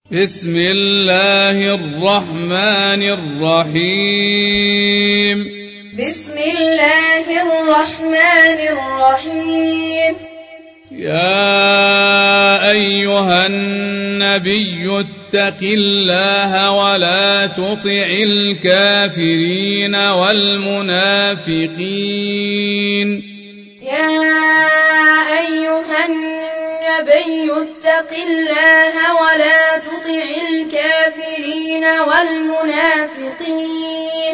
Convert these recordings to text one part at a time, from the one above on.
بسم الله الرحمن الرحيم. بسم الله الرحمن الرحيم. يا أيها النبي اتق الله ولا تطع الكافرين والمنافقين. يا أيها النبي اتق الله ولا تطع الكافرين والمنافقين.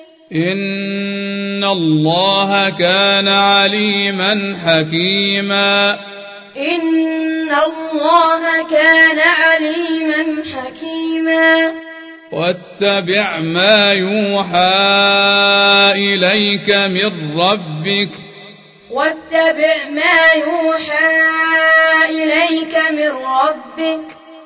إن الله كان عليما حكيما. إن الله كان عليما حكيما. واتبع ما يوحى إليك من ربك. واتبع ما يوحى إليك من ربك.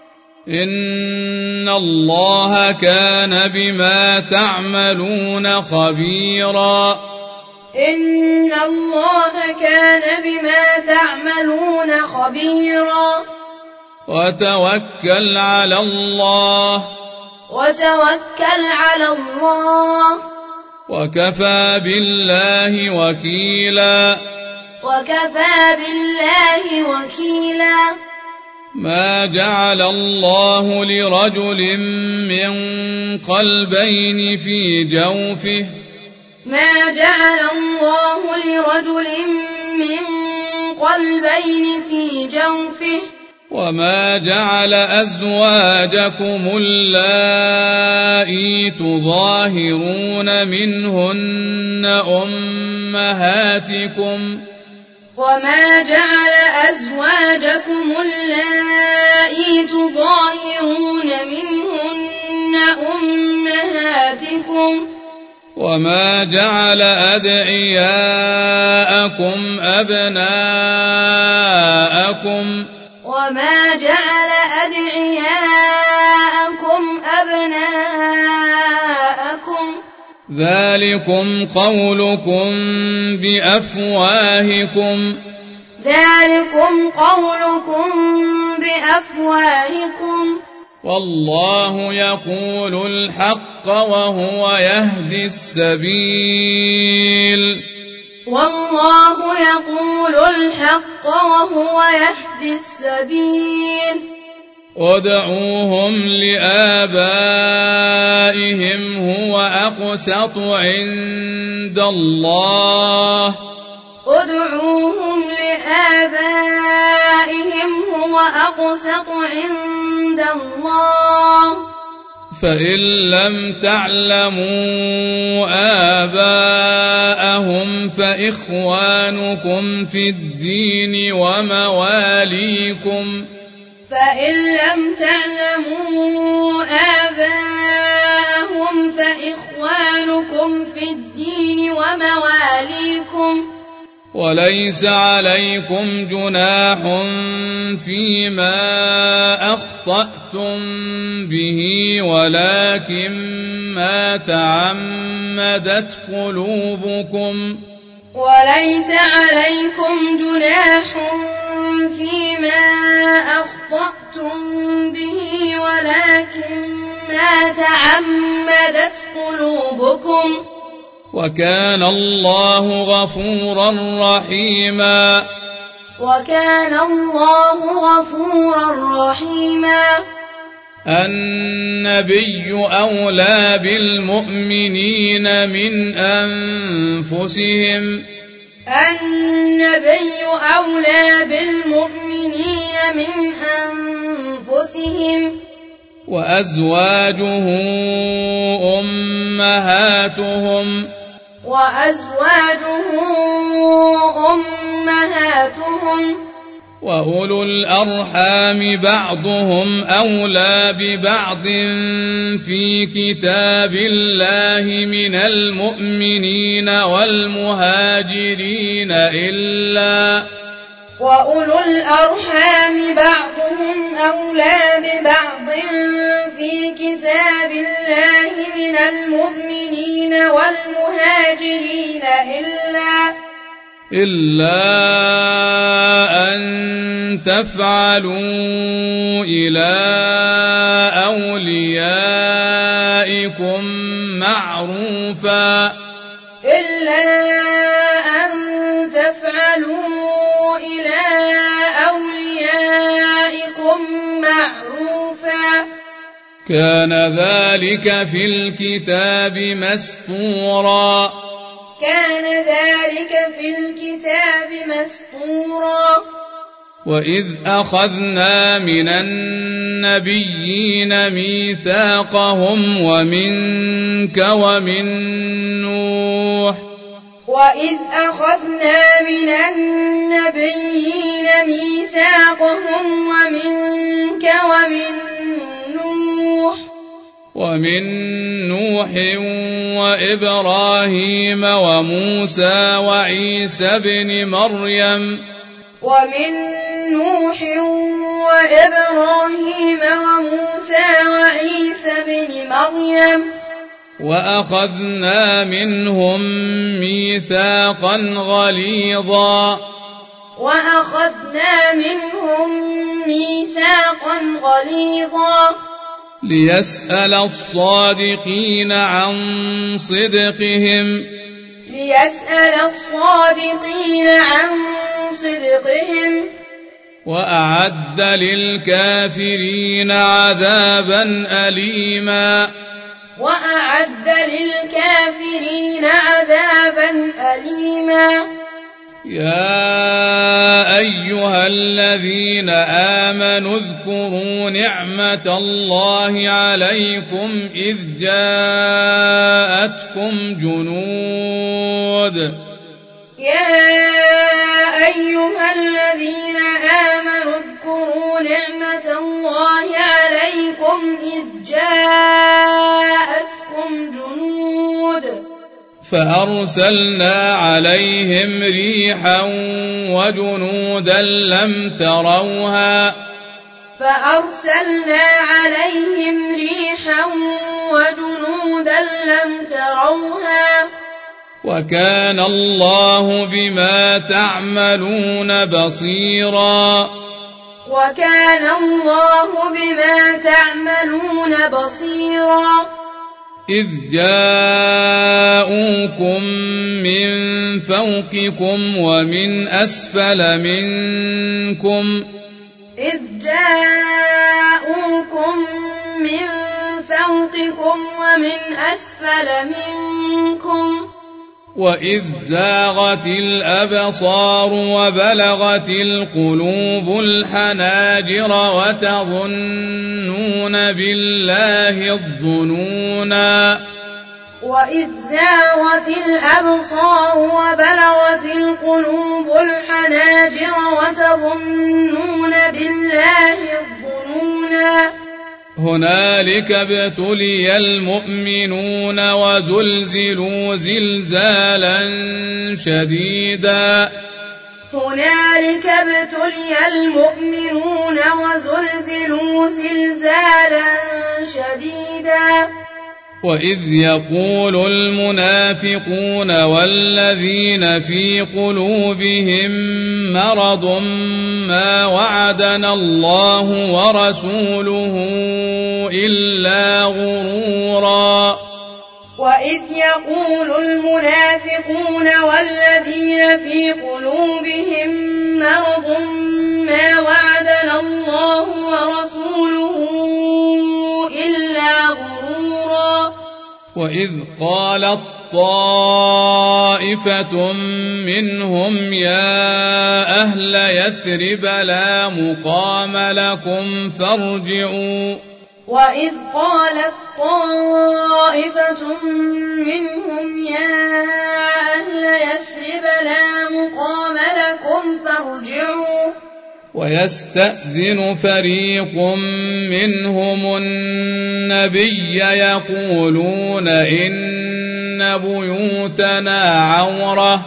إن الله كان بما تعملون خبيرا. إن الله كان بما تعملون خبيرا. وتوكل على الله. وتوكل على الله. وكفى بالله وكيلا. وكفى بالله وكيلا. ما جعل الله لرجل من قلبين في جوفه. ما جعل الله لرجل من قلبين في جوفه. وما جعل أزواجكم اللائي تظاهرون منهن أمهاتكم. وما جعل أزواجكم اللائي تظاهرون منهن أمهاتكم. وما جعل أدعياءكم أبناءكم. وما جعل أدعياءكم أبناءكم. ذلكم قولكم بأفواهكم. ذلكم قولكم بأفواهكم. والله يقول الحق وهو يهدي السبيل. والله يقول الحق وهو يهدي السبيل. ادعوهم لآبائهم هو أقسط عند الله. ادعوهم لآبائهم هو أقسط عند الله. فإن لم تعلموا آباءهم فإخوانكم في الدين ومواليكم. فإن لم تعلموا آباءهم فإخوانكم في الدين ومواليكم. وليس عليكم جناح فيما أخطأتم به ولكن ما تعمدت قلوبكم. وليس عليكم جناح فيما أخطأتم به ولكن ما تعمدت قلوبكم. وكان الله غفورا رحيما. وكان الله غفورا رحيما. النبي أولى بالمؤمنين من أنفسهم. النبي أولى بالمؤمنين من أنفسهم. وأزواجه أمهاتهم. وأزواجه أمهاتهم. وأولو الأرحام بعضهم أولى ببعض في كتاب الله من المؤمنين والمهاجرين إلا. وأولو الأرحام بعضهم أولى ببعض في كتاب الله من المؤمنين والمهاجرين إلا أن تفعلوا إلى أوليائكم معروفا إلا أن تفعلوا إلى أوليائكم معروفا كان ذلك في الكتاب مسطورا كان ذلك في الكتاب مسطورا وإذ أخذنا من النبيين ميثاقهم ومنك وإذ أخذنا من النبيين ميثاقهم ومن نوح وإبراهيم وموسى وعيسى بن مريم وأخذنا منهم ميثاقا غليظا ليسأل الصادقين عن صدقهم وأعد للكافرين عذابا أليما يا أيها الذين آمنوا اذكروا نعمة الله عليكم إذ جاءتكم جنود فأرسلنا عليهم ريحا وجنودا لم تروها وكان الله بما تعملون بصيرا إذ جاءوكم من فوقكم ومن أسفل منكم وإذ زاغت الأبصار وبلغت القلوب الحناجر وتظنون بالله الظنونا هنالك ابتلي المؤمنون وزلزلوا زلزالا شديدا وإذ يقول المنافقون والذين في قلوبهم مرض ما وعدنا الله ورسوله إلا غرورا وإذ يقول المنافقون والذين في قلوبهم مرض ما وعدنا الله ورسوله إلا غرورا وإذ قالت طائفة منهم يا أهل يثرب لا مقام لكم فارجعوا ويستأذن فريق منهم النبي يقولون إن بيوتنا عورة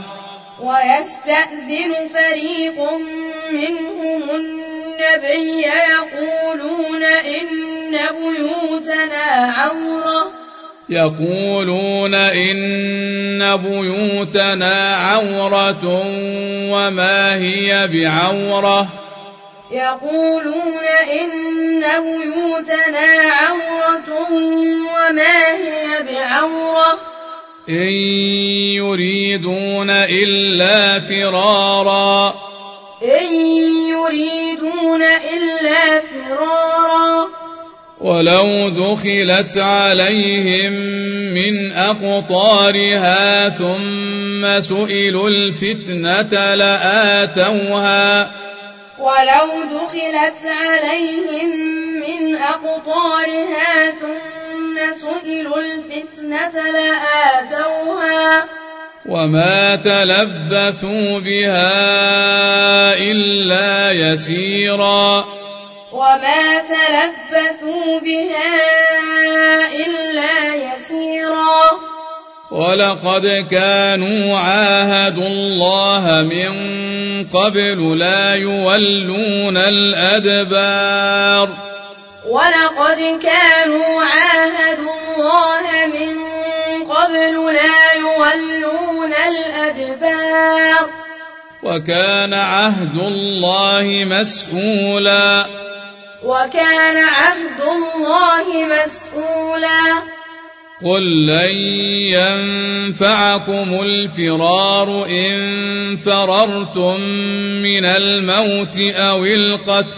يقولون إن بيوتنا عورة وما هي بعورة عورة إن يريدون إلا فرارا ولو دخلت عليهم من أقطارها ثم سئلوا الفتنة لآتوها وما تلبثوا بها إلا يسيرا ولقد كانوا عاهدوا الله من قبل لا يولون الأدبار وكان عهد الله مسؤولا قل لن ينفعكم الفرار إن فررتم من الموت أو القتل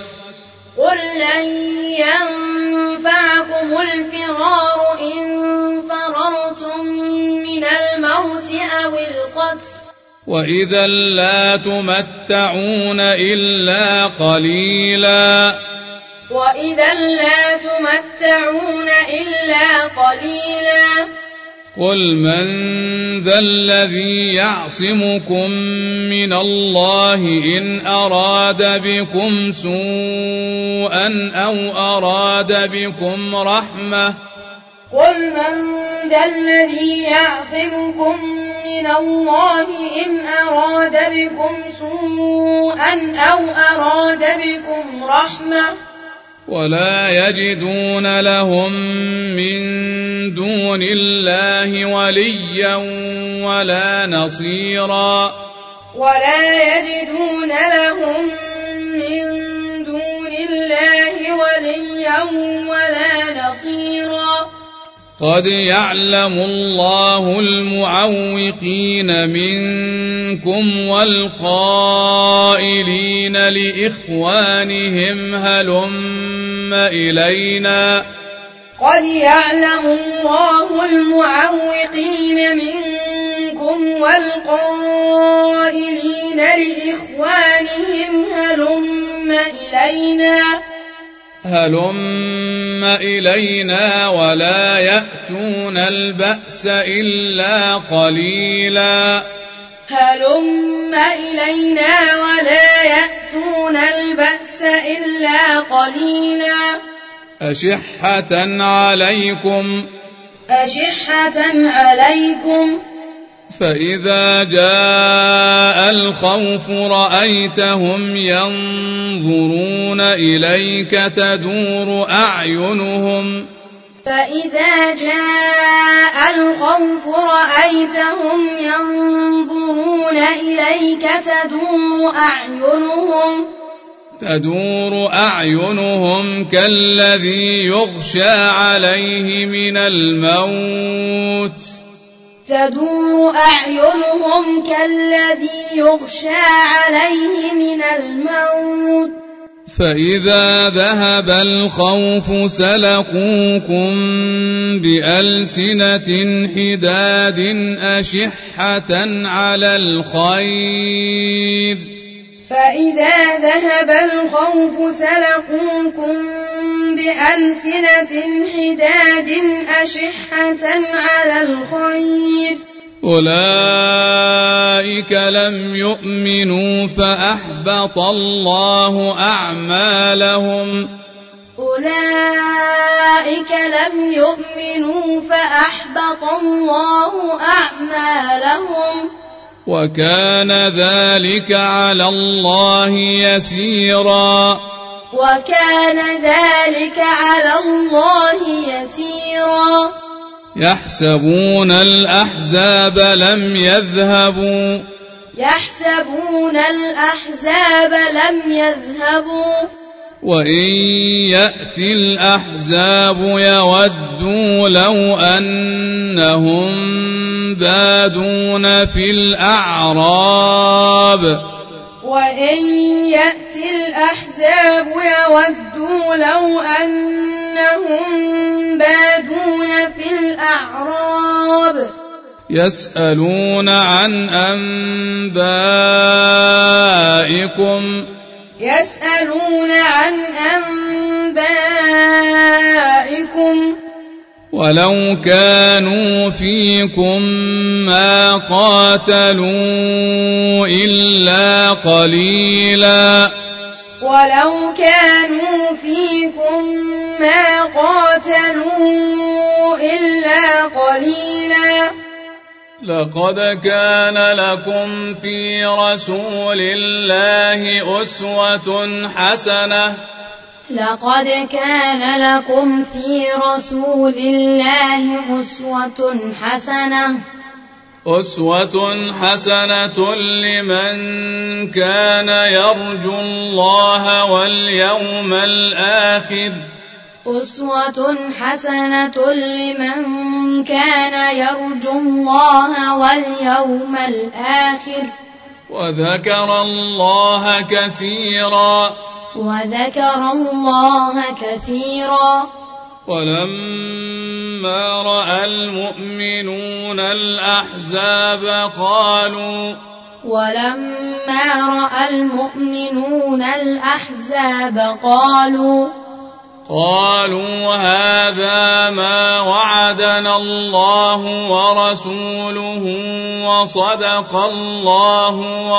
وإذا لا تمتعون إلا قليلا قل من ذا الذي يعصمكم من الله إن أراد بكم سوءا أو أراد بكم رحمة ولا يجدون لهم من دون الله وليا ولا نصيرا قد يعلم الله المعوقين منكم والقائلين لإخوانهم هلم إلينا هلم إلينا ولا يأتون البأس إلا قليلا أشحة عليكم فإذا جاء الخوف رأيتهم ينظرون إليك تدور أعينهم كالذي يغشى عليه من الموت فإذا ذهب الخوف سلقوكم بألسنة حداد أشحة على الخير أولئك لم يؤمنوا فأحبط الله أعمالهم وكان ذلك على الله يسيرا يحسبون الأحزاب لم يذهبوا وإن يأتي الأحزاب يودوا لو أنهم بادون في الأعراب وإن يأتي الأحزاب يودوا لو أنهم بادون في الأعراب يسألون عن أنبائكم ولو كانوا فيكم ما قاتلوا إلا قليلا لقد كان لكم في رسول الله أسوة حسنة لمن كان يرجو الله واليوم الآخر وذكر الله كثيرا ولما رأى المؤمنون الأحزاب قالوا هذا ما وعدنا الله ورسوله وصدق الله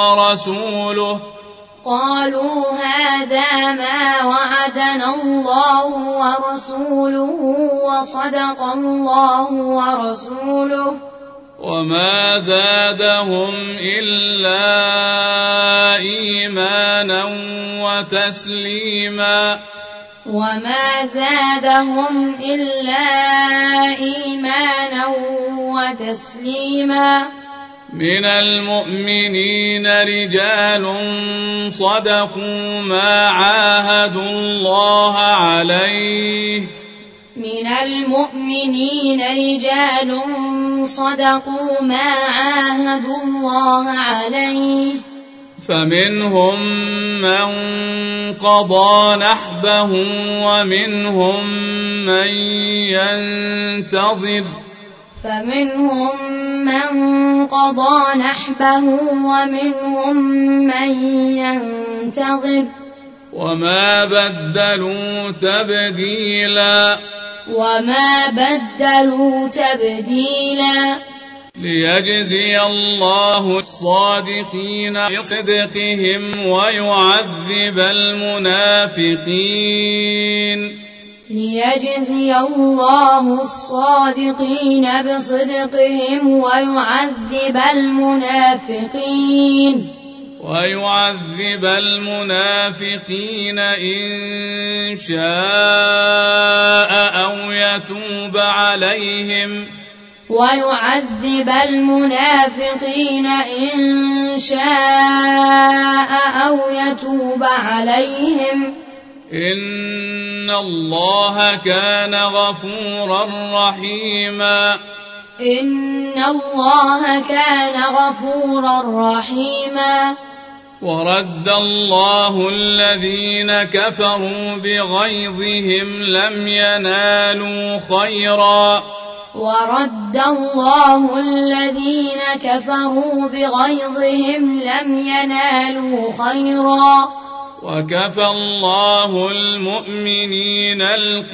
ورسوله وما زادهم إلا إيمانا وتسليما من المؤمنين رجال صدقوا ما عاهدوا الله عليه فمنهم من قضى نحبه ومنهم من ينتظر وما بدلوا تبديلا ليجزي الله الصادقين بصدقهم ويعذب المنافقين إن شاء أو يتوب عليهم إن الله كان غفورا رحيما ورد الله الذين كفروا بغيظهم لم ينالوا خيرا وكفى الله المؤمنين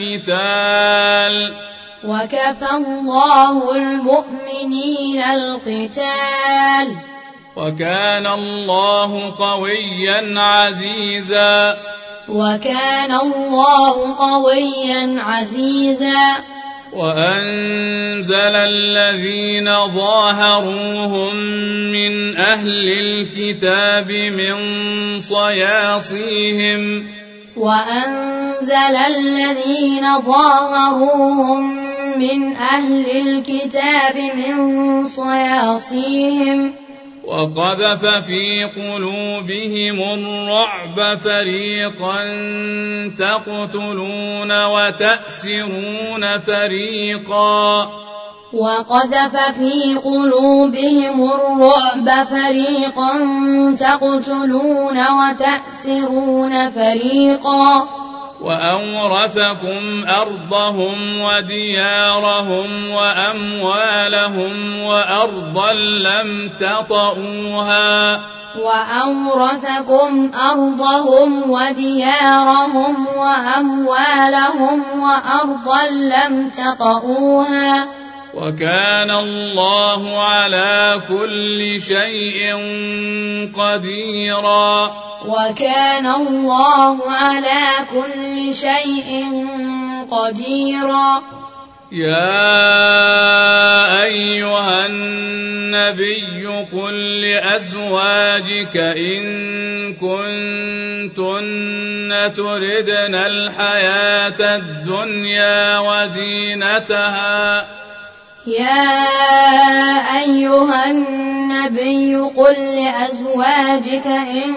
القتال وكان الله قويا عزيزا وأنزل الذين ظاهروهم من أهل الكتاب من صياصيهم وقذف في قلوبهم الرعب فريقا تقتلون وتأسرون فريقا وقذف في قلوبهم الرعب فريقا تقتلون وتأسرون فريقا وأورثكم أرضهم وديارهم وأموالهم وأرضا لم تطئوها وأورثكم أرضهم وديارهم وأموالهم وأرضا لم تطئوها وكان الله على كل شيء قديرا وكان الله على كل شيء قديرا يا أيها النبي قل لأزواجك إن كنتن تردن الحياة الدنيا وزينتها يا أيها النبي قل لأزواجك إن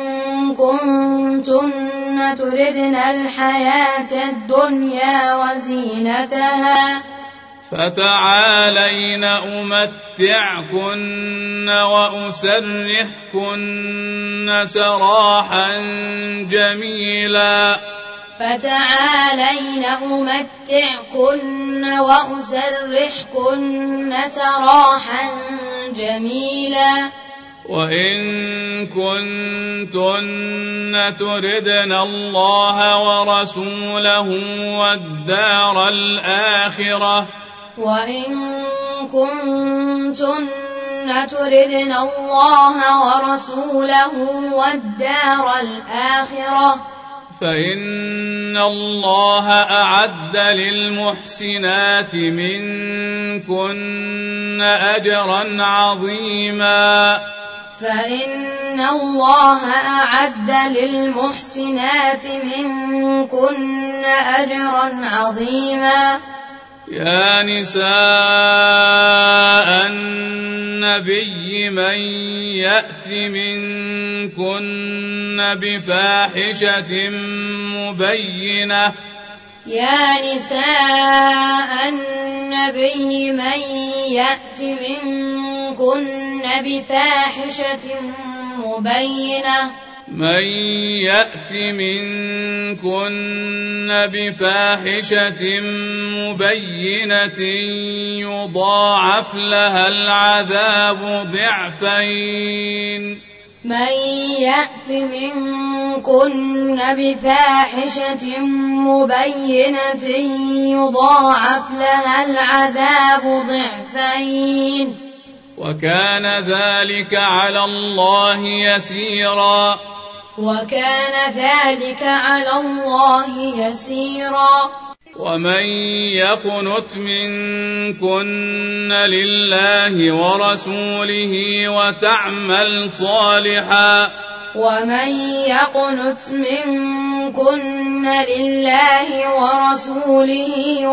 كنتن تردن الحياة الدنيا وزينتها فتعالين أمتعكن وأسرحكن سراحا جميلا فتعالين أمتعكن وأسرحكن سراحا جميلا وإن كنتن تردن الله ورسوله والدار الآخرة وإن كنتن تردن الله ورسوله والدار الآخرة فإن الله أعد للمحسنات منكن أجرا عظيما فإن الله أعد للمحسنات منكن أجرا عظيما يا نساء النبي من يأت منكن بفاحشة مبينة يا نساء النبي من يأت منكن بفاحشة مبينة من يأت منكن بفاحشة مبينة يضاعف لها العذاب ضعفين من يأت منكن بفاحشة مبينة يضاعف لها العذاب ضعفين وكان ذلك على الله يسيرا وكان ذلك على الله يسيرا ومن يقنت منكن لله ورسوله وتعمل صالحا ومن يقنت منكن لله ورسوله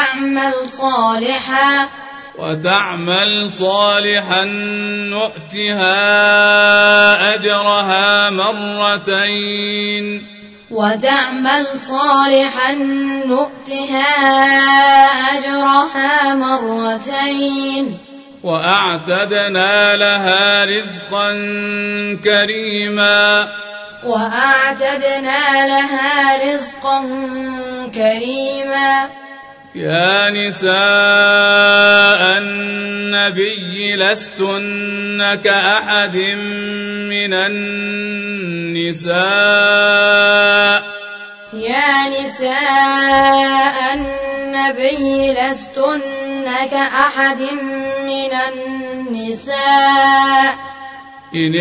وتعمل صالحا نؤتها أجرها مرتين وتعمل صالحا نؤتها أجرها مرتين وأعتدنا لها رزقا كريما يا نساء النبي لستن كأحد من النساء يا نساء النبي لستن كأحد من النساء إن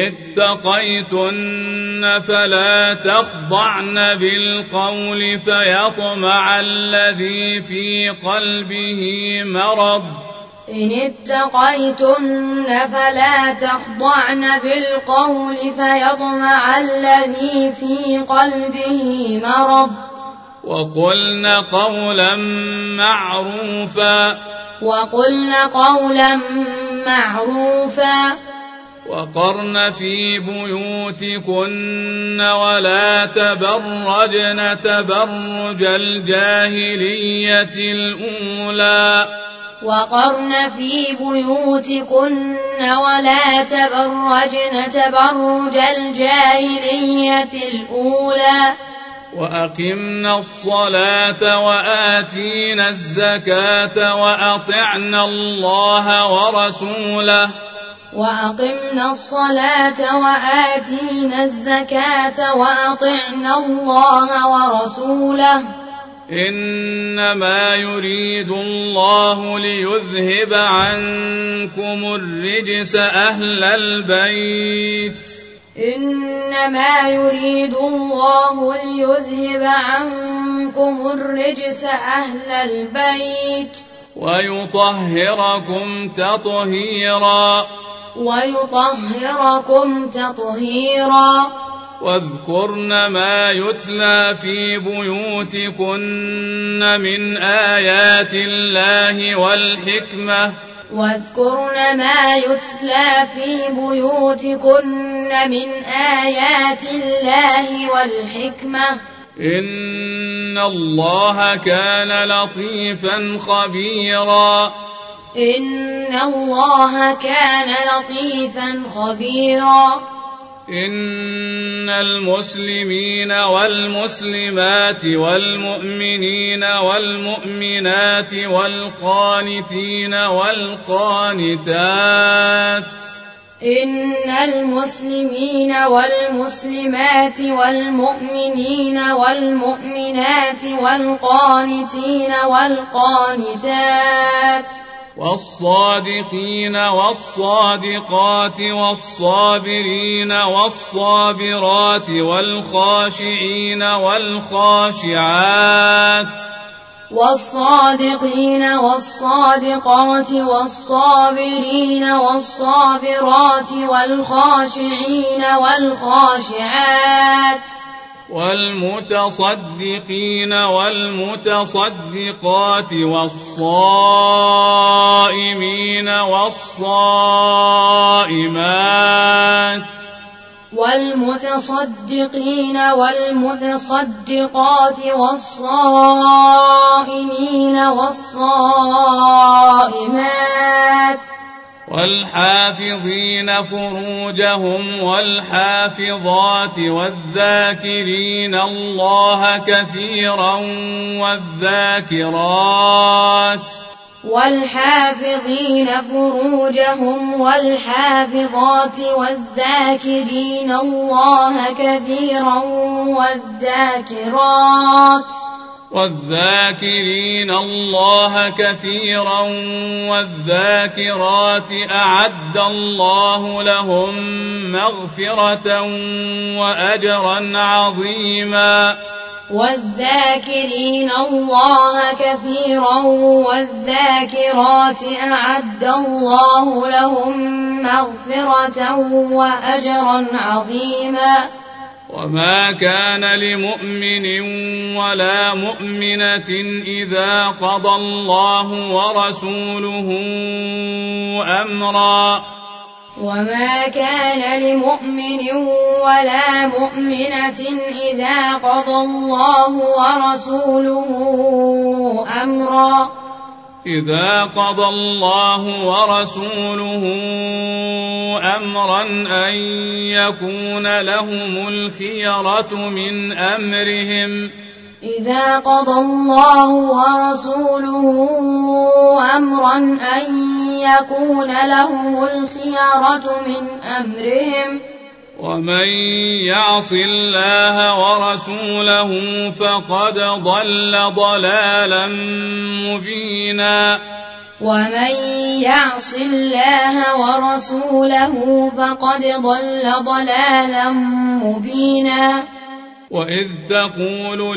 اتقيتن فلا تخضعن بالقول فيطمع الذي في قلبه مرض إن اتقيتن فلا تخضعن بالقول فيطمع الذي في قلبه مرض وقلن قولا معروفا وقرن في بيوتكن ولا تبرجن تبرج الجاهلية الأولى وقرن في بيوتكن ولا تبرجن تبرج الجاهلية الأولى وأقمنا الصلاة وآتينا الزكاة وأطعنا الله ورسوله وأقمنا الصلاة وآتينا الزكاة وأطعنا الله ورسوله إنما يريد الله ليذهب عنكم الرجس أهل البيت إنما يريد الله ليذهب عنكم الرجس أهل البيت ويطهركم تطهيرا واذكرن ما يتلى في بيوتكن من آيات الله والحكمة واذكرن ما يتلى في بيوتكن من آيات الله والحكمة إن الله كان لطيفا خبيرا إن الله كان لطيفا خبيرا إن المسلمين والمسلمات والمؤمنين والمؤمنات والقانتين والقانتات إن المسلمين والمسلمات والمؤمنين والمؤمنات والقانتين والقانتات والصادقين والصادقات والصابرين والصابرات والخاشعين والخاشعات والصادقين والصادقات والصابرين والصابرات والخاشعين والخاشعات والمتصدقين والمتصدقات والصائمين والصائمات والمتصدقين والمتصدقات والصائمين والصائمات والحافظين فروجهم والحافظات والذاكرين الله كثيرا والذاكرات والحافظين فروجهم والحافظات والذاكرين الله كثيرا والذاكرين الله كثيرا والذاكرات أعد الله لهم مغفرة وأجرا عظيما والذاكرين الله كثيرا والذاكرات أعد الله لهم مغفرة وأجرا عظيما وما كان لمؤمن ولا مؤمنة إذا قضى الله ورسوله أمرا وما كان لمؤمن ولا مؤمنة إذا قضى الله ورسوله أمرا إذا قضى الله ورسوله أمرا أن يكون لهم الخيرة من أمرهم إذا قضى الله ورسوله أمرا أن يكون لهم الخيرة من أمرهم ومن يعص الله ورسوله فقد ضل ضلالا مبينا ومن يعص الله ورسوله فقد ضل ضلالا مبينا وإذ تقول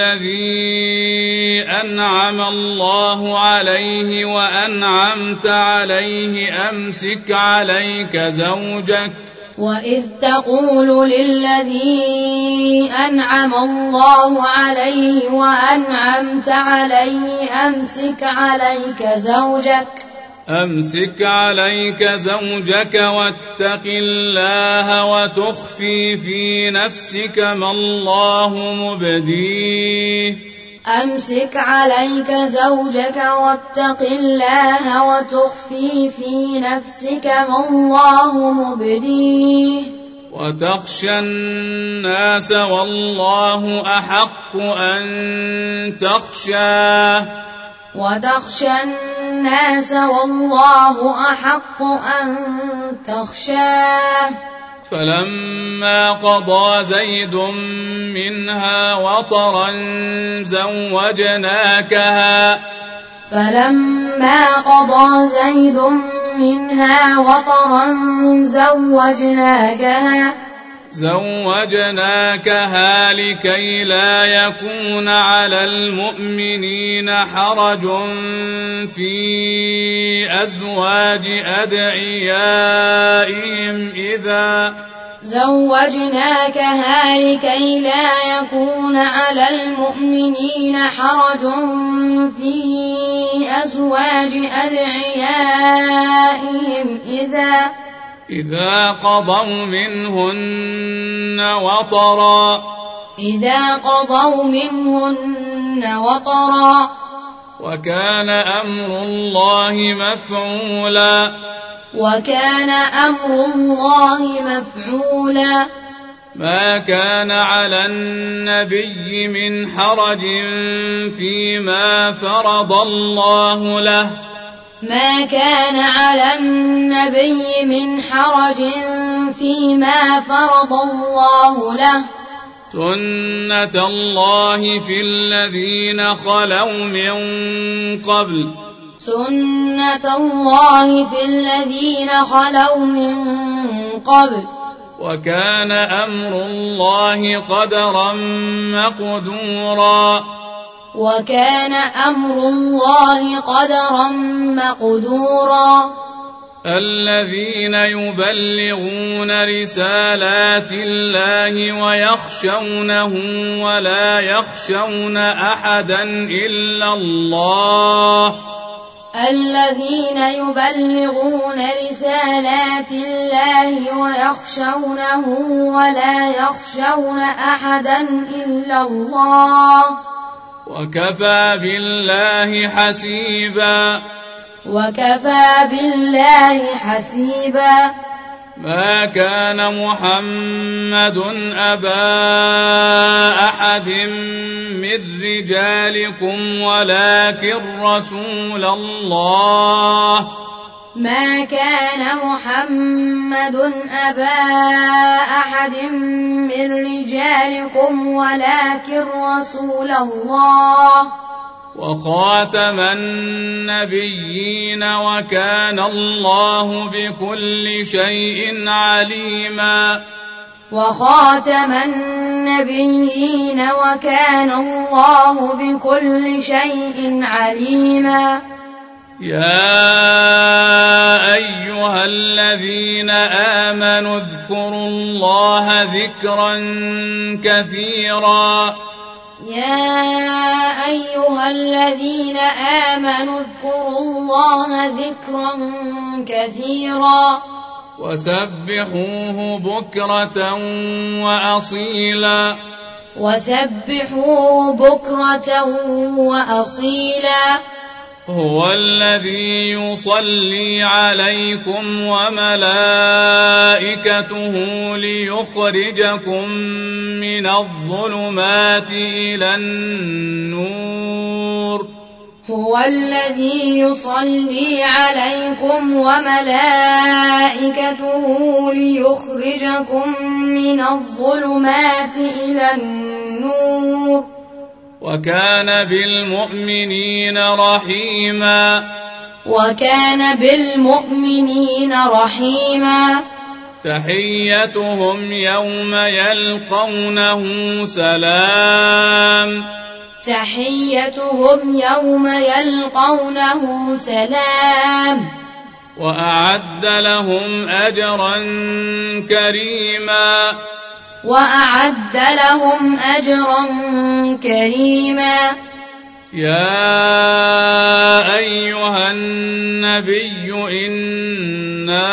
للذي أنعم الله عليه وأنعمت عليه أمسك عليك زوجك وإذ تقول للذي أنعم الله عليه وأنعمت عليه أمسك عليك زوجك أمسك عليك زوجك واتق الله وتخفي في نفسك ما الله مبديه أمسك عليك زوجك واتق الله وتخفي في نفسك ما الله مبديه وتخشى الناس والله أحق أن تخشاه وتخشى الناس والله أحق أن تخشاه فلما قضى زيد منها وطرا زوجناكها زوجناكها لكي لا يكون على المؤمنين حرج في أزواج أدعيائهم إذا قضوا منهن وطرا وكان أمر الله مفعولا ما كان على النبي من حرج فيما فرض الله له سنة الله في الذين خلوا من قبل وكان أمر الله قدرا مقدورا الذين يبلغون رسالات الله ويخشونه ولا يخشون أحدا إلا الله وكفى بالله حسيبا ما كان محمد أبا أحد من رجالكم ولكن رسول الله وخاتم النبيين وكان الله بكل شيء عليما يا أيها الذين آمنوا اذكروا الله ذكرا كثيرا وسبحوه بكرة وأصيلا هو الذي يصلي عليكم وملائكته ليخرجكم من الظلمات إلى النور وكان بالمؤمنين رحيما تحيتهم يوم يلقونه سلام وأعد لهم أجرا كريما يا أيها النبي إنا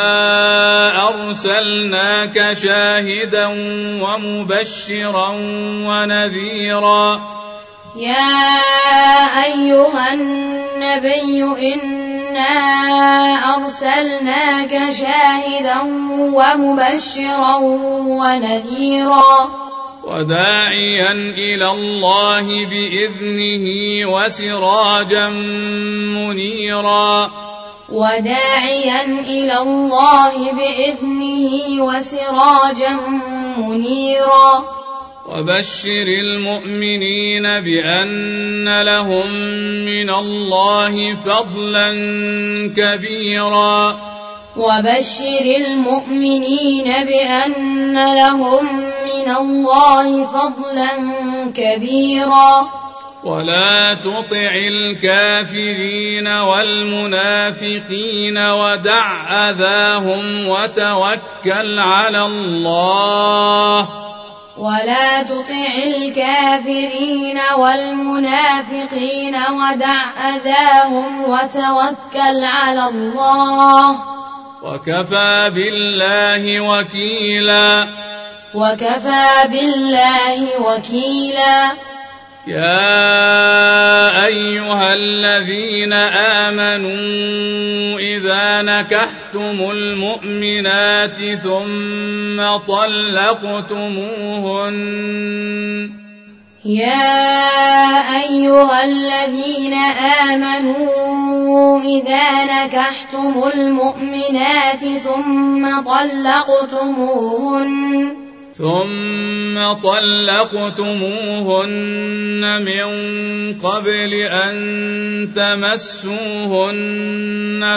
أرسلناك شاهدا ومبشرا ونذيرا يا أيها النبي إنا أرسلناك شاهدا ومبشرا ونذيرا وداعيا إلى الله بإذنه وسراجا منيرا وداعيا إلى الله بإذنه وسراجا منيرا وبشر المؤمنين بأن لهم من الله فضلا كبيرا وبشر المؤمنين بأن لهم من الله فضلا كبيرا ولا تطع الكافرين والمنافقين ودع أذاهم وتوكل على الله ولا تطع الكافرين والمنافقين ودع أذاهم وتوكل على الله وكفى بالله وكيلا وكفى بالله وكيلا يا أيها الذين آمنوا إذا نكحتم المؤمنات ثم طلقتموهن يا أيها الذين آمنوا إذا نكحتم المؤمنات ثم طلقتموهن من قبل أن تمسوهن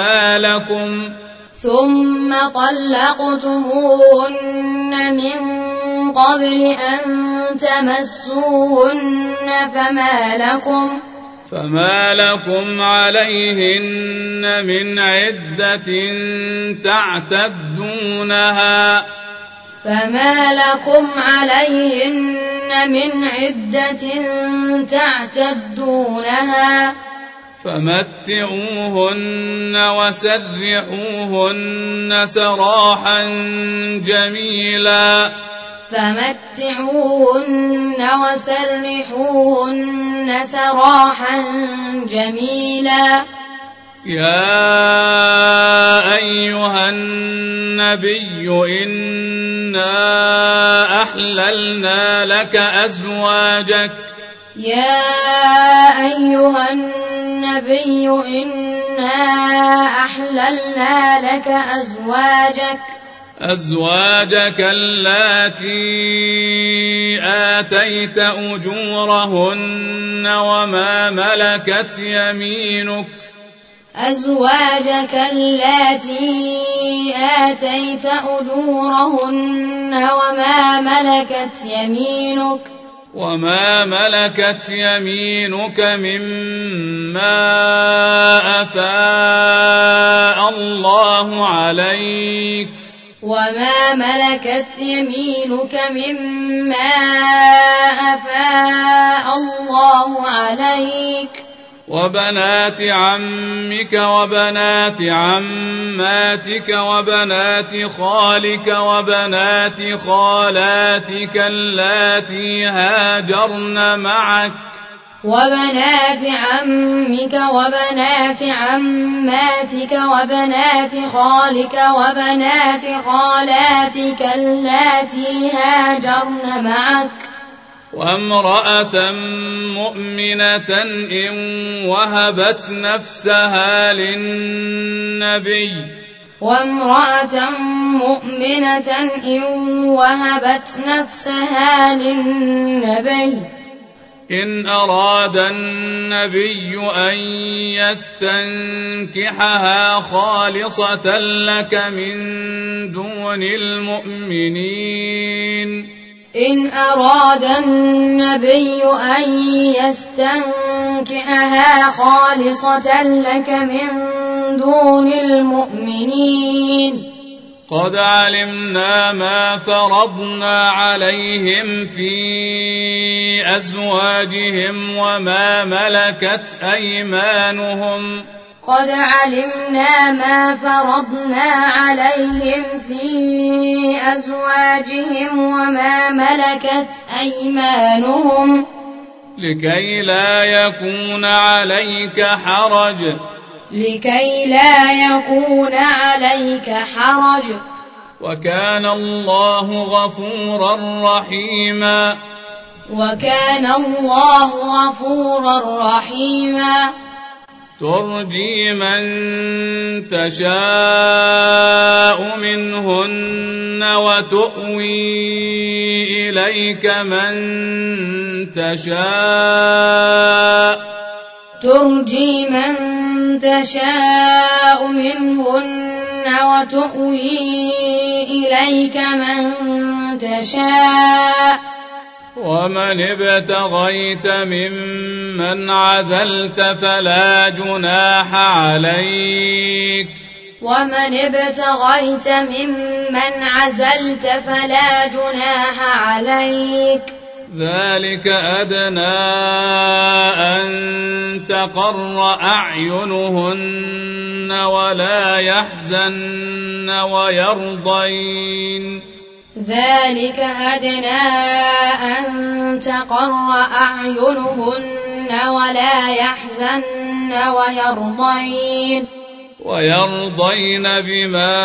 فما لكم عليهن من عدة تعتدونها فمتعوهن وسرحوهن سراحا جميلا يا أيها النبي إنا أحللنا لك أزواجك أزواجك اللاتي آتيت أجورهن وما ملكت يمينك وما ملكت يمينك مما أفاء الله عليك وبنات عمك وبنات عماتك وبنات خالك وبنات خالاتك اللاتي هاجرن معك وبنات عمك وبنات عماتك وبنات خالك وبنات خالاتك اللاتي هاجرن معك وامرأة مؤمنة إن وهبت نفسها للنبي إن أراد النبي أن يستنكحها خالصة لك من دون المؤمنين إن أراد النبي أن يستنكحها خالصة لك من دون المؤمنين قد علمنا ما فرضنا عليهم في أزواجهم وما ملكت أيمانهم قد علمنا ما فرضنا عليهم في أزواجهم وما ملكت أيمانهم لكي لا يكون عليك حرج وكان الله غفورا رحيما ترجي من تشاء منهن وتؤوي إليك من تشاء ومن ابتغيت ممن عزلت فلا جناح عليك ذلك أدنى أن تقر أعينهن ولا يحزن ويرضين بما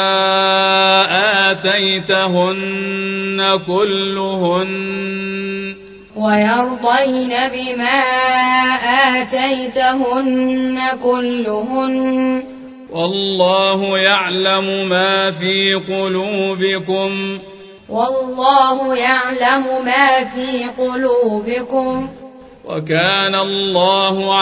آتيتهن كلهن والله يعلم ما في قلوبكم وكان الله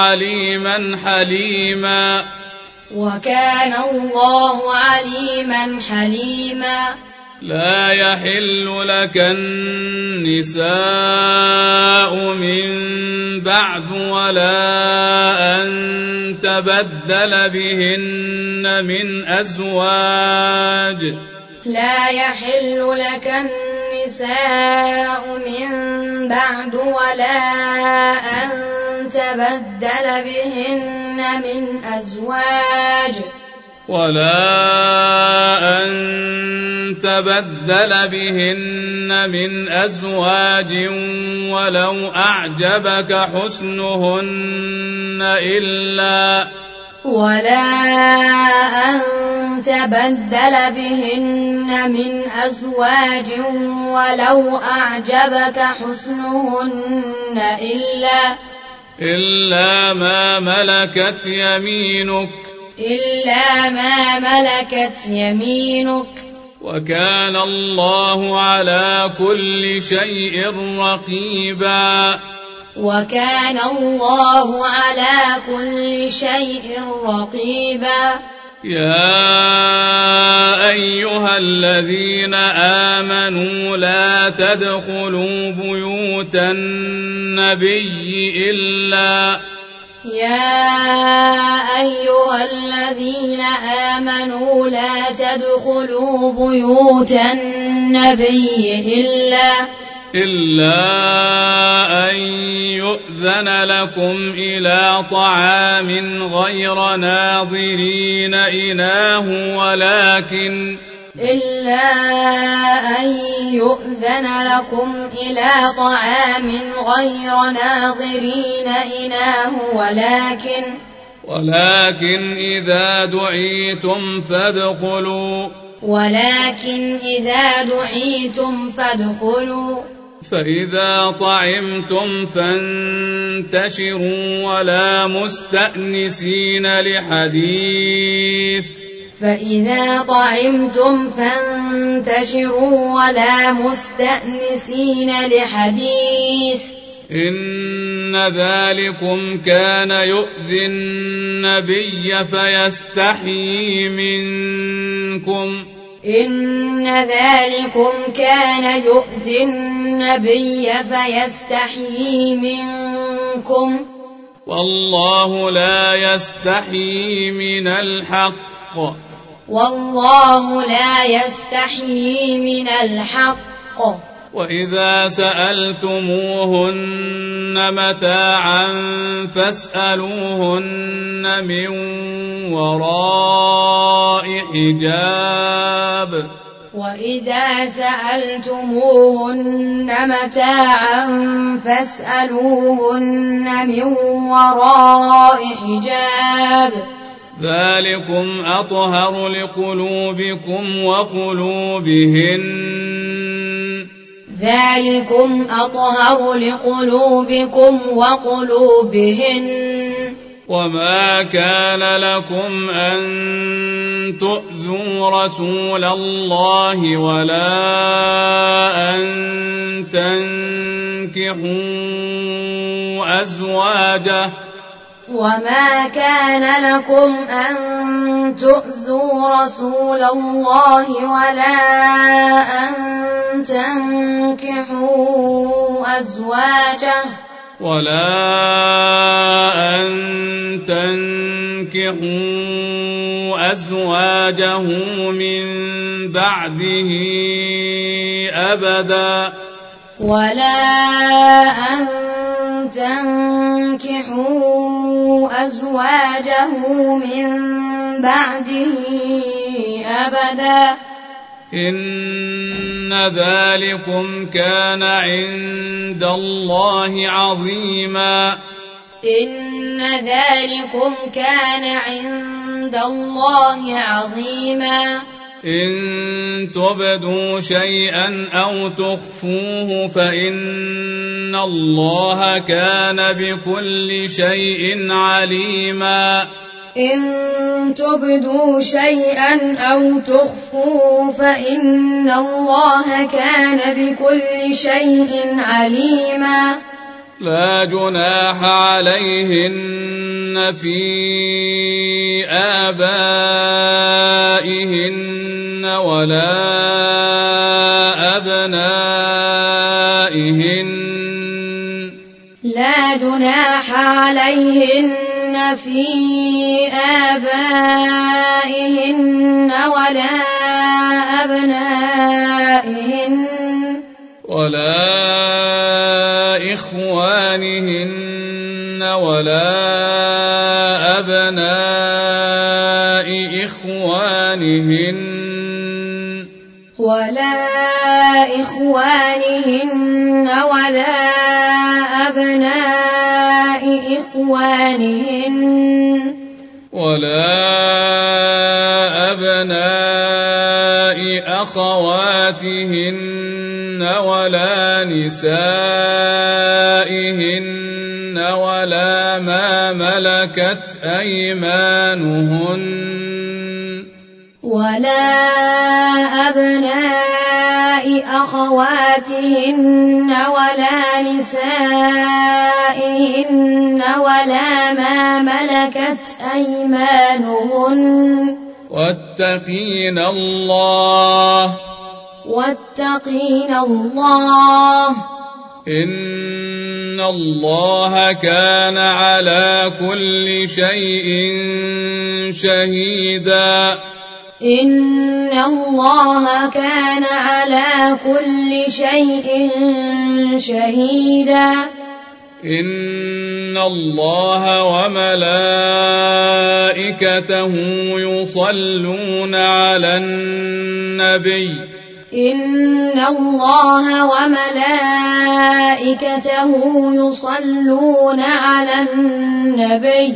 عليما حليما لا يحل لك النساء من بعد ولا أن تبدل بهن من أزواج ولو أعجبك حسنهن إلا ما ملكت يمينك وكان الله على كل شيء رقيبا يا أيها الذين آمنوا لا تدخلوا بيوت النبي إلا أن يؤذن لكم إلى طعام غير ناظرين إناه ولكن إذا دعيتم فادخلوا فإذا طعمتم فانتشروا ولا مستأنسين لحديث إن ذلكم كان يؤذي النبي فيستحيي منكم والله لا يستحيي من الحق والله لا يستحيي من الحق. وإذا سألتموهن متاعا فاسألوهن من وراء حجاب. وإذا سألتموهن متاعا فاسألوهن من وراء حجاب. ذلكم أطهر لقلوبكم وقلوبهن. ذلكم أطهر لقلوبكم وقلوبهن. وما كان لكم أن تؤذوا رسول الله ولا أن تنكحوا أزواجه. وما كان لكم أن تؤذوا رسول الله ولا أن تنكحوا أزواجه. ولا أن تنكحوا أزواجه من بعده أبدا. ولا أن تنكحوا أزواجه من بعده أبدا. إن ذلكم كان عند الله عظيما. إن ذلكم كان عند الله عظيما. إن تبدوا شيئا أو تخفوه فإن الله كان بكل شيء عليما. إن تبدوا شيئا أو تخفوه فإن الله كان بكل شيء عليما. لا جناح عليهن في آبائهن ولا أبنائهن. لا جناح عليهن في آبائهن ولا أبنائهن ولا إخوانهن ولا أبناء إخوانهن ولا إخوانهن ولا أبناء إخوانهن ولا أبناء أخواتهن ولا نسائهن ولا ما ملكت أيمانهن ولا أبناء أخواتهن ولا نسائهن ولا ما ملكت أيمانهن واتقين الله إن الله كان على كل شيء شهيدا. إن الله كان على كل شيء شهيدا. إن الله وملائكته يصلون على النبي. إن الله وملائكته يصلون على النبي.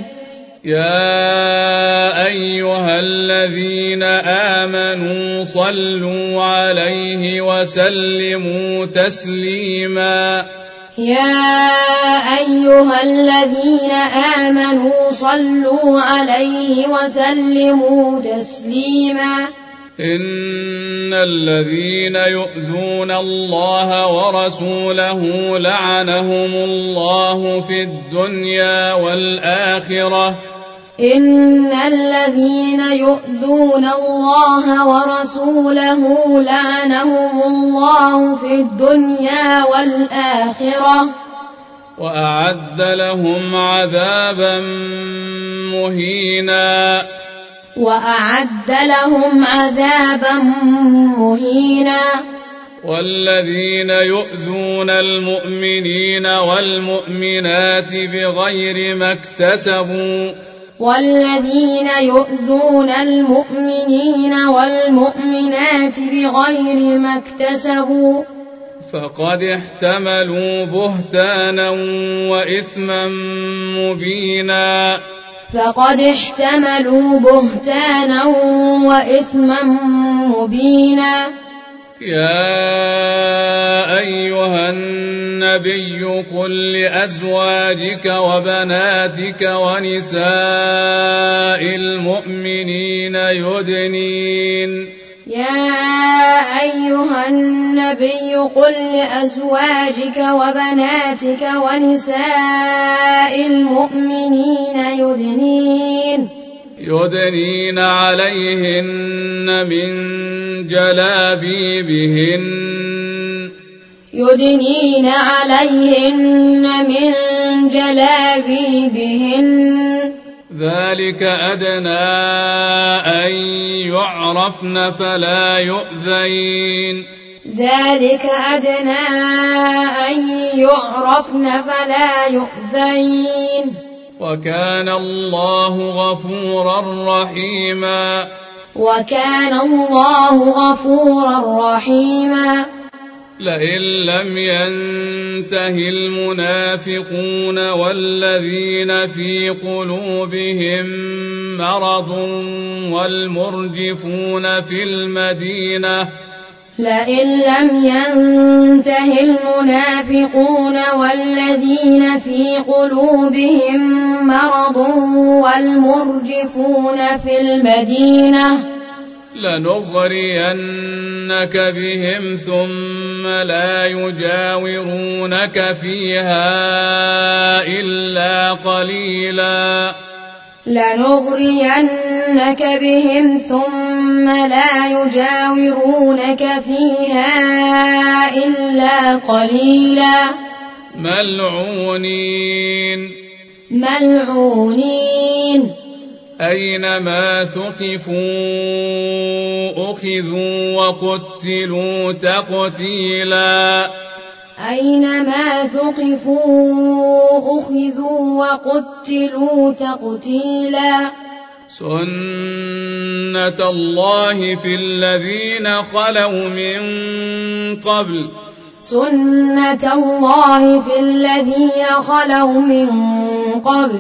يا أيها الذين آمنوا صلوا عليه وسلموا تسليما. يا أيها الذين آمنوا صلوا عليه وسلموا تسليما. إن الذين يؤذون الله ورسوله لعنهم الله في الدنيا والآخرة. إن الذين يؤذون الله ورسوله لعنهم الله في الدنيا والآخرة وأعد لهم عذابا مهينا. وأعد لهم عذابا مهينا. والذين يؤذون المؤمنين والمؤمنات بغير ما اكتسبوا والذين يؤذون المؤمنين والمؤمنات بغير ما اكتسبوا فقد احتملوا بهتانا وإثما مبينا. فقد احتملوا بهتانا وإثما مبينا. يا أيها النبي قل لأزواجك وبناتك ونساء المؤمنين يا أيها النبي قل لأزواجك وبناتك ونساء المؤمنين يدنين عليهن من جلابيبهن يدنين عليهن من جلابيبهن ذلك أدنى أن يعرفن فلا يؤذين. ذلك أدنى أن يعرفن فلا يؤذين. وكان الله غفورا رحيما. وكان الله غفورا رحيما. لئن لم ينته المنافقون والذين في قلوبهم مرض والمرجفون في المدينة لئن لم ينته المنافقون والذين في قلوبهم مرض والمرجفون في المدينة لنغرينك بهم ثم لا يجاورونك فيها إلا قليلا. لنغرينك بهم ثم لا يجاورونك فيها إلا قليلا. ملعونين أينما ثقفوا أخذوا وقتلوا تقتيلا. أينما ثقفوا أخذوا وقتلوا تقتيلا. سنة الله في الذين خلوا من قبل سنة الله في الذين خلوا من قبل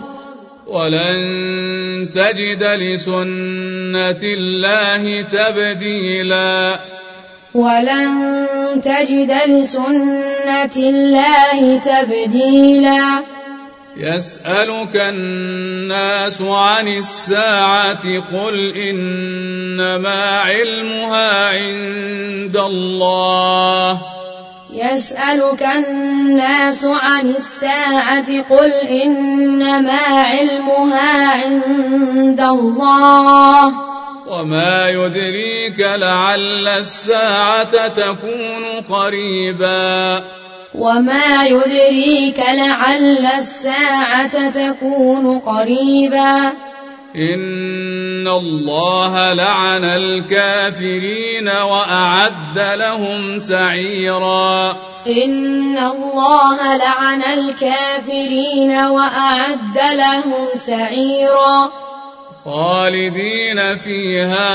ولن تجد لسنة الله تبديلا. ولن تجد لسنة الله تبديلا. يسألك الناس عن الساعة قل إنما علمها عند الله. يسألك الناس عن الساعة قل إنما علمها عند الله. وما يدريك لعل الساعة تكون قريبا. وما يدريك لعل الساعة تكون قريبا. إن الله لعن الكافرين وأعد لهم سعيرا. إن الله لعن الكافرين وأعد لهم سعيرا. خالدين فيها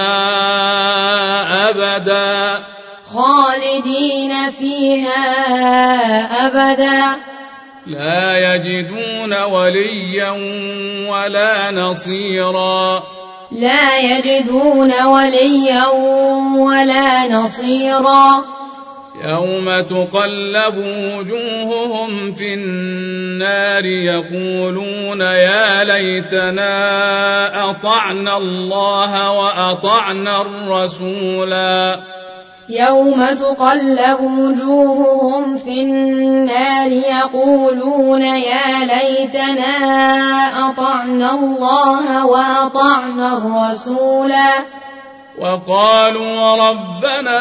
أبدا. خالدين فيها أبدا. لا يجدون وليا ولا نصيرا. لا يجدون وليا ولا نصيرا. يوم تقلب وجوههم في النار يقولون يا ليتنا أطعنا الله وأطعنا الرسولا. يوم تقلب وجوههم في النار يقولون يا ليتنا أطعنا الله وأطعنا الرسولا. وقالوا ربنا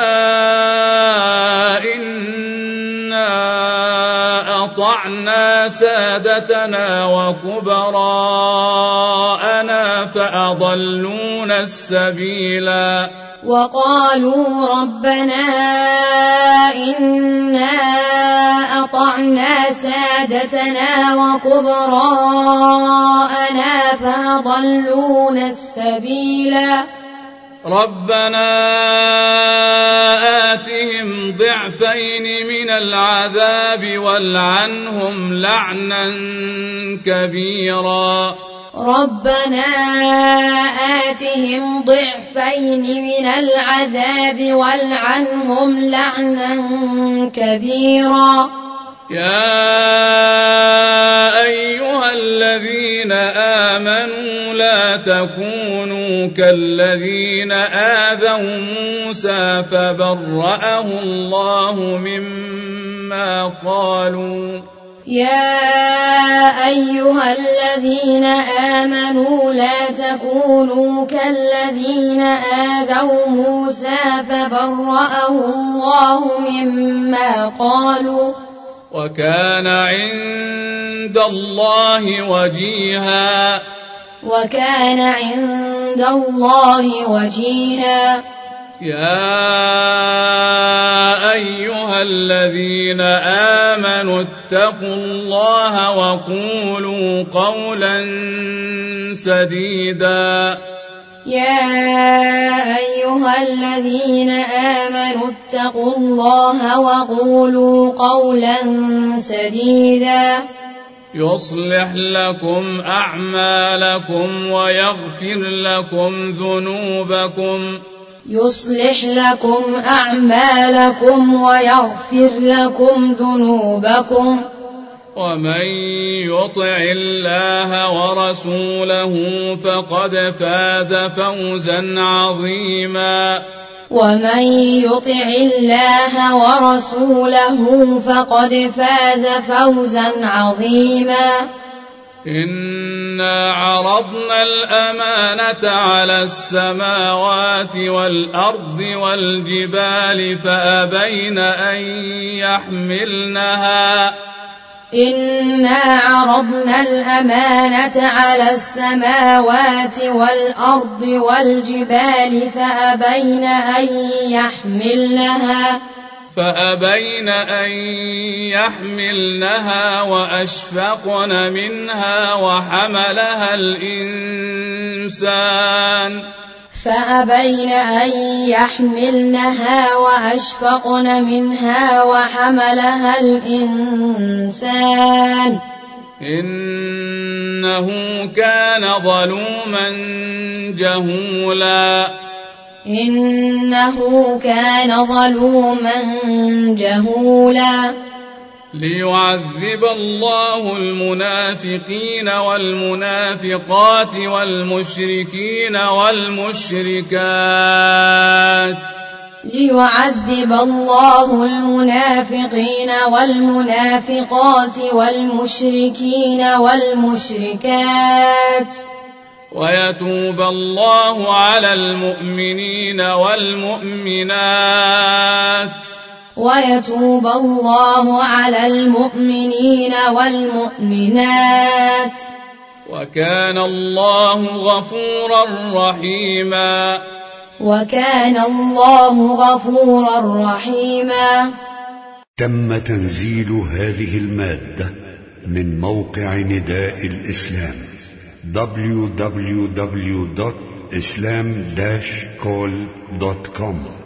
إنا أطعنا سادتنا وكبراءنا فأضلونا السبيلا وقالوا ربنا إنا أطعنا سادتنا وكبراءنا فأضلونا السبيلا ربنا آتهم ضعفين من العذاب والعنهم لعنا كبيرا ربنا آتهم ضعفين من العذاب والعنهم لعنا كبيرا يا أيها الذين آمنوا لا تكونوا كالذين آذوا موسى فبرأه الله مما قالوا يا أيها الذين آمنوا لا تكونوا كالذين آذوا موسى فبرأه الله مما قالوا وكان عند الله وجيها وكان عند الله وجيها يا أيها الذين آمنوا اتقوا الله وقولوا قولا سديدا يا أيها الذين آمنوا اتقوا الله وقولوا قولا سديدا يصلح لكم أعمالكم ويغفر لكم ذنوبكم يصلح لكم أعمالكم ويغفر لكم ذنوبكم ومن يطع الله ورسوله فقد فاز فوزا عظيما ومن يطع الله ورسوله فقد فاز فوزا عظيما إنا عرضنا الأمانة على السماوات والأرض والجبال فأبين أن يحملنها إنا عرضنا الأمانة على السماوات والأرض والجبال فأبين أن يحملنها وأشفقن منها وحملها الإنسان إنه كان ظلوما جهولا ليعذب الله المنافقين والمنافقات والمشركين والمشركات ويتوب الله على المؤمنين والمؤمنات وكان الله غفورا رحيما تم تنزيل هذه المادة من موقع نداء الإسلام www.islam-call.com